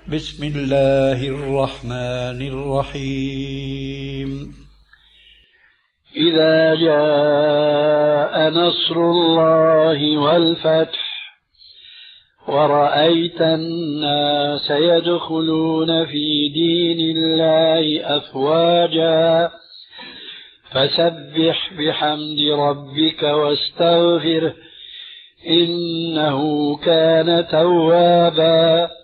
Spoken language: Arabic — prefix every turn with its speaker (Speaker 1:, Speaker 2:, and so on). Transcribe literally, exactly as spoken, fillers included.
Speaker 1: بسم الله الرحمن الرحيم.
Speaker 2: إذا جاء نصر الله والفتح ورأيت الناس يدخلون في دين الله أفواجا فسبح بحمد ربك واستغفره إنه كان توابا